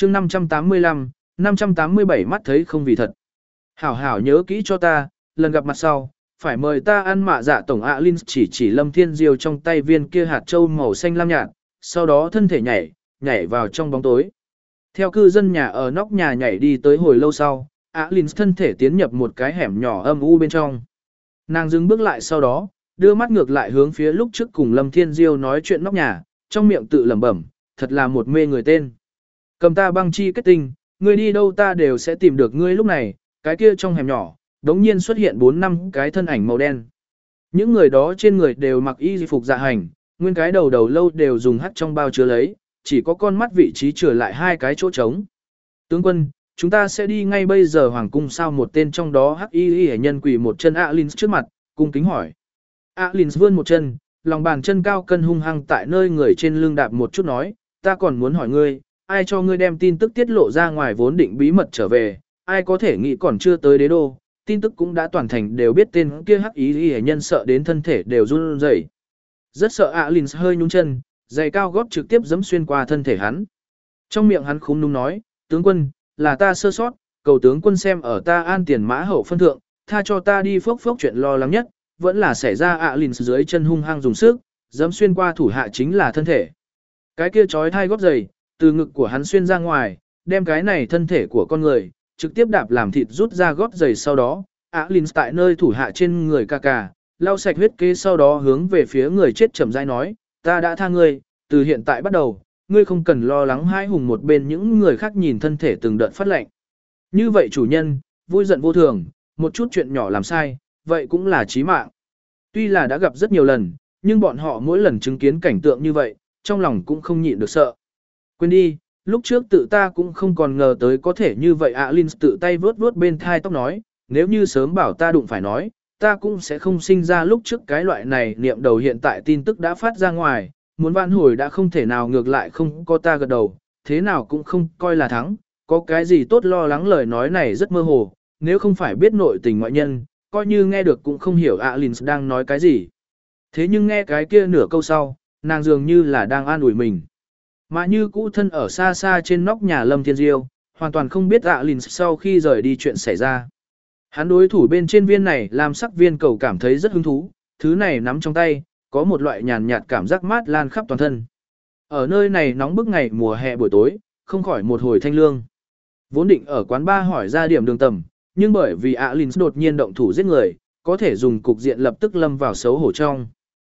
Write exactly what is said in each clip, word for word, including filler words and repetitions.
chương năm trăm tám mươi lăm, năm trăm tám mươi bảy mắt thấy không vì thật. Hảo hảo nhớ kỹ cho ta, lần gặp mặt sau, phải mời ta ăn mạ dạ tổng ạ Linh chỉ chỉ Lâm Thiên Diêu trong tay viên kia hạt châu màu xanh lam nhạt, sau đó thân thể nhảy, nhảy vào trong bóng tối. Theo cư dân nhà ở nóc nhà nhảy đi tới hồi lâu sau, ạ Linh thân thể tiến nhập một cái hẻm nhỏ âm u bên trong. Nàng dừng bước lại sau đó, đưa mắt ngược lại hướng phía lúc trước cùng Lâm Thiên Diêu nói chuyện nóc nhà, trong miệng tự lẩm bẩm, thật là một mê người tên. Cầm ta băng chi kết tinh, ngươi đi đâu ta đều sẽ tìm được ngươi lúc này, cái kia trong hẻm nhỏ, đống nhiên xuất hiện bốn năm cái thân ảnh màu đen. Những người đó trên người đều mặc y phục dạ hành, nguyên cái đầu đầu lâu đều dùng hắt trong bao chứa lấy, chỉ có con mắt vị trí chừa lại hai cái chỗ trống. Tướng quân, chúng ta sẽ đi ngay bây giờ hoàng cung sao một tên trong đó hắc y y nhân quỳ một chân Alins trước mặt, cung kính hỏi. Alins vươn một chân, lòng bàn chân cao cân hung hăng tại nơi người trên lưng đạp một chút nói, ta còn muốn hỏi ngươi, ai cho ngươi đem tin tức tiết lộ ra ngoài vốn định bí mật trở về, ai có thể nghĩ còn chưa tới đế đô, tin tức cũng đã toàn thành đều biết tên kia hắc ý y nhân sợ đến thân thể đều run rẩy. Rất sợ Alins hơi nhún chân, giày cao gót trực tiếp giẫm xuyên qua thân thể hắn. Trong miệng hắn khúm núm nói, tướng quân, là ta sơ sót, cầu tướng quân xem ở ta an tiền mã hậu phân thượng, tha cho ta đi phốc phốc chuyện lo lắng nhất, vẫn là xảy ra Alins dưới chân hung hăng dùng sức, giẫm xuyên qua thủ hạ chính là thân thể. Cái kia trói thai gót giày, từ ngực của hắn xuyên ra ngoài, đem cái này thân thể của con người, trực tiếp đạp làm thịt rút ra gót giày sau đó, Alins tại nơi thủ hạ trên người ca ca, lau sạch huyết kế sau đó hướng về phía người chết chậm rãi nói, ta đã tha ngươi, từ hiện tại bắt đầu, ngươi không cần lo lắng hai hùng một bên những người khác nhìn thân thể từng đợt phát lệnh. Như vậy chủ nhân, vui giận vô thường, một chút chuyện nhỏ làm sai, vậy cũng là chí mạng. Tuy là đã gặp rất nhiều lần, nhưng bọn họ mỗi lần chứng kiến cảnh tượng như vậy, trong lòng cũng không nhịn được sợ. Quên đi, lúc trước tự ta cũng không còn ngờ tới có thể như vậy Alins tự tay vướt vướt bên thai tóc nói, nếu như sớm bảo ta đụng phải nói, ta cũng sẽ không sinh ra lúc trước cái loại này niệm đầu hiện tại tin tức đã phát ra ngoài, muốn vãn hồi đã không thể nào ngược lại không có ta gật đầu, thế nào cũng không coi là thắng, có cái gì tốt lo lắng lời nói này rất mơ hồ, nếu không phải biết nội tình ngoại nhân, coi như nghe được cũng không hiểu Alins đang nói cái gì. Thế nhưng nghe cái kia nửa câu sau, nàng dường như là đang an ủi mình. Mà như cũ thân ở xa xa trên nóc nhà Lâm Thiên Diêu, hoàn toàn không biết Alins sau khi rời đi chuyện xảy ra. Hắn đối thủ bên trên viên này làm sắc viên cầu cảm thấy rất hứng thú, thứ này nắm trong tay, có một loại nhàn nhạt cảm giác mát lan khắp toàn thân. Ở nơi này nóng bức ngày mùa hè buổi tối, không khỏi một hồi thanh lương. Vốn định ở quán bar hỏi ra điểm đường tầm, nhưng bởi vì Alins đột nhiên động thủ giết người, có thể dùng cục diện lập tức lâm vào xấu hổ trong.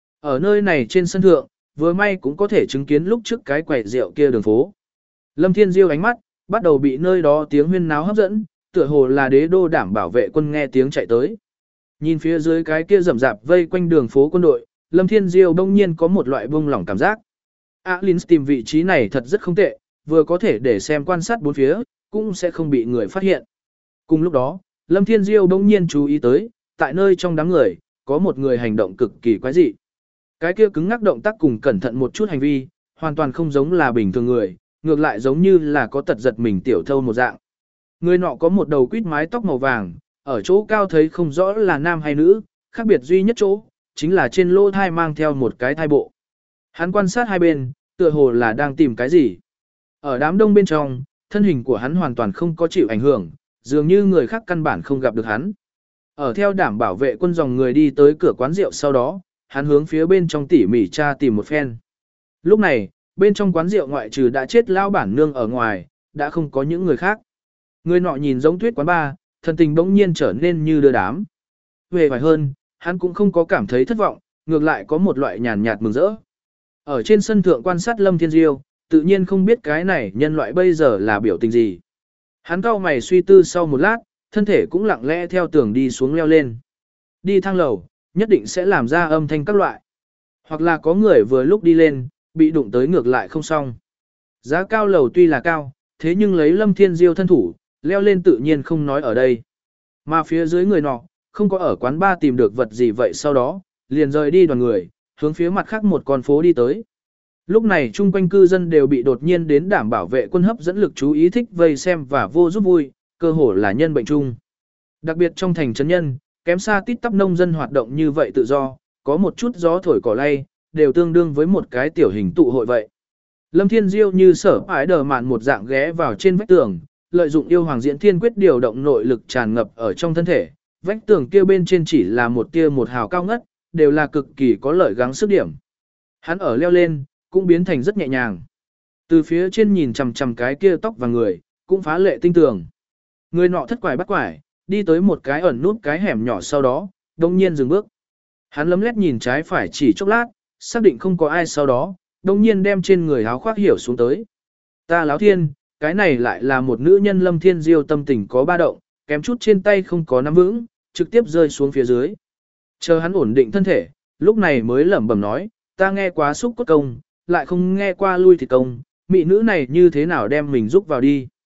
Ở nơi này trên sân thượng, vừa may cũng có thể chứng kiến lúc trước cái quầy rượu kia đường phố. Lâm Thiên Diêu ánh mắt, bắt đầu bị nơi đó tiếng huyên náo hấp dẫn, tựa hồ là đế đô đảm bảo vệ quân nghe tiếng chạy tới. Nhìn phía dưới cái kia rậm rạp vây quanh đường phố quân đội, Lâm Thiên Diêu đông nhiên có một loại buông lỏng cảm giác. Alins tìm vị trí này thật rất không tệ, vừa có thể để xem quan sát bốn phía, cũng sẽ không bị người phát hiện. Cùng lúc đó, Lâm Thiên Diêu đông nhiên chú ý tới, tại nơi trong đám người, có một người hành động cực kỳ quái dị. Cái kia cứng ngắc động tác cùng cẩn thận một chút hành vi, hoàn toàn không giống là bình thường người, ngược lại giống như là có tật giật mình tiểu thâu một dạng. Người nọ có một đầu quýt mái tóc màu vàng, ở chỗ cao thấy không rõ là nam hay nữ, khác biệt duy nhất chỗ, chính là trên lỗ thai mang theo một cái thai bộ. Hắn quan sát hai bên, tựa hồ là đang tìm cái gì. Ở đám đông bên trong, thân hình của hắn hoàn toàn không có chịu ảnh hưởng, dường như người khác căn bản không gặp được hắn. Ở theo đảm bảo vệ quân dòng người đi tới cửa quán rượu sau đó, hắn hướng phía bên trong tỉ mỉ tra tìm một phen. Lúc này, bên trong quán rượu ngoại trừ đã chết lao bản nương ở ngoài, đã không có những người khác. Người nọ nhìn giống thuyết quán ba, thần tình bỗng nhiên trở nên như đưa đám. Về phải hơn, hắn cũng không có cảm thấy thất vọng, ngược lại có một loại nhàn nhạt mừng rỡ. Ở trên sân thượng quan sát Lâm Thiên Diêu, tự nhiên không biết cái này nhân loại bây giờ là biểu tình gì. Hắn cau mày suy tư sau một lát, thân thể cũng lặng lẽ theo tường đi xuống leo lên. Đi thang lầu, nhất định sẽ làm ra âm thanh các loại. Hoặc là có người vừa lúc đi lên, bị đụng tới ngược lại không xong. Giá cao lầu tuy là cao, thế nhưng lấy Lâm Thiên Diêu thân thủ, leo lên tự nhiên không nói ở đây. Mà phía dưới người nọ, không có ở quán bar tìm được vật gì vậy sau đó, liền rời đi đoàn người, hướng phía mặt khác một con phố đi tới. Lúc này chung quanh cư dân đều bị đột nhiên đến đảm bảo vệ quân hấp dẫn lực chú ý thích vây xem và vô giúp vui, cơ hồ là nhân bệnh chung. Đặc biệt trong thành trấn nhân, kém xa tít tắp nông dân hoạt động như vậy tự do, có một chút gió thổi cỏ lay, đều tương đương với một cái tiểu hình tụ hội vậy. Lâm Thiên Diêu như sở ái đờ mạn một dạng ghé vào trên vách tường, lợi dụng yêu hoàng diễn thiên quyết điều động nội lực tràn ngập ở trong thân thể. Vách tường kia bên trên chỉ là một tia một hào cao ngất, đều là cực kỳ có lợi gắng sức điểm. Hắn ở leo lên, cũng biến thành rất nhẹ nhàng. Từ phía trên nhìn chằm chằm cái kia tóc và người, cũng phá lệ tinh tường. Người nọ thất quải bắt quải, đi tới một cái ẩn nút cái hẻm nhỏ sau đó, đông nhiên dừng bước. Hắn lấm lét nhìn trái phải chỉ chốc lát, xác định không có ai sau đó, đông nhiên đem trên người áo khoác hiểu xuống tới. Ta láo thiên, cái này lại là một nữ nhân. Lâm Thiên Diêu tâm tình có ba động, kém chút trên tay không có nắm vững, trực tiếp rơi xuống phía dưới. Chờ hắn ổn định thân thể, lúc này mới lẩm bẩm nói, ta nghe quá xúc cốt công, lại không nghe qua lui thịt công, mỹ nữ này như thế nào đem mình rúc vào đi.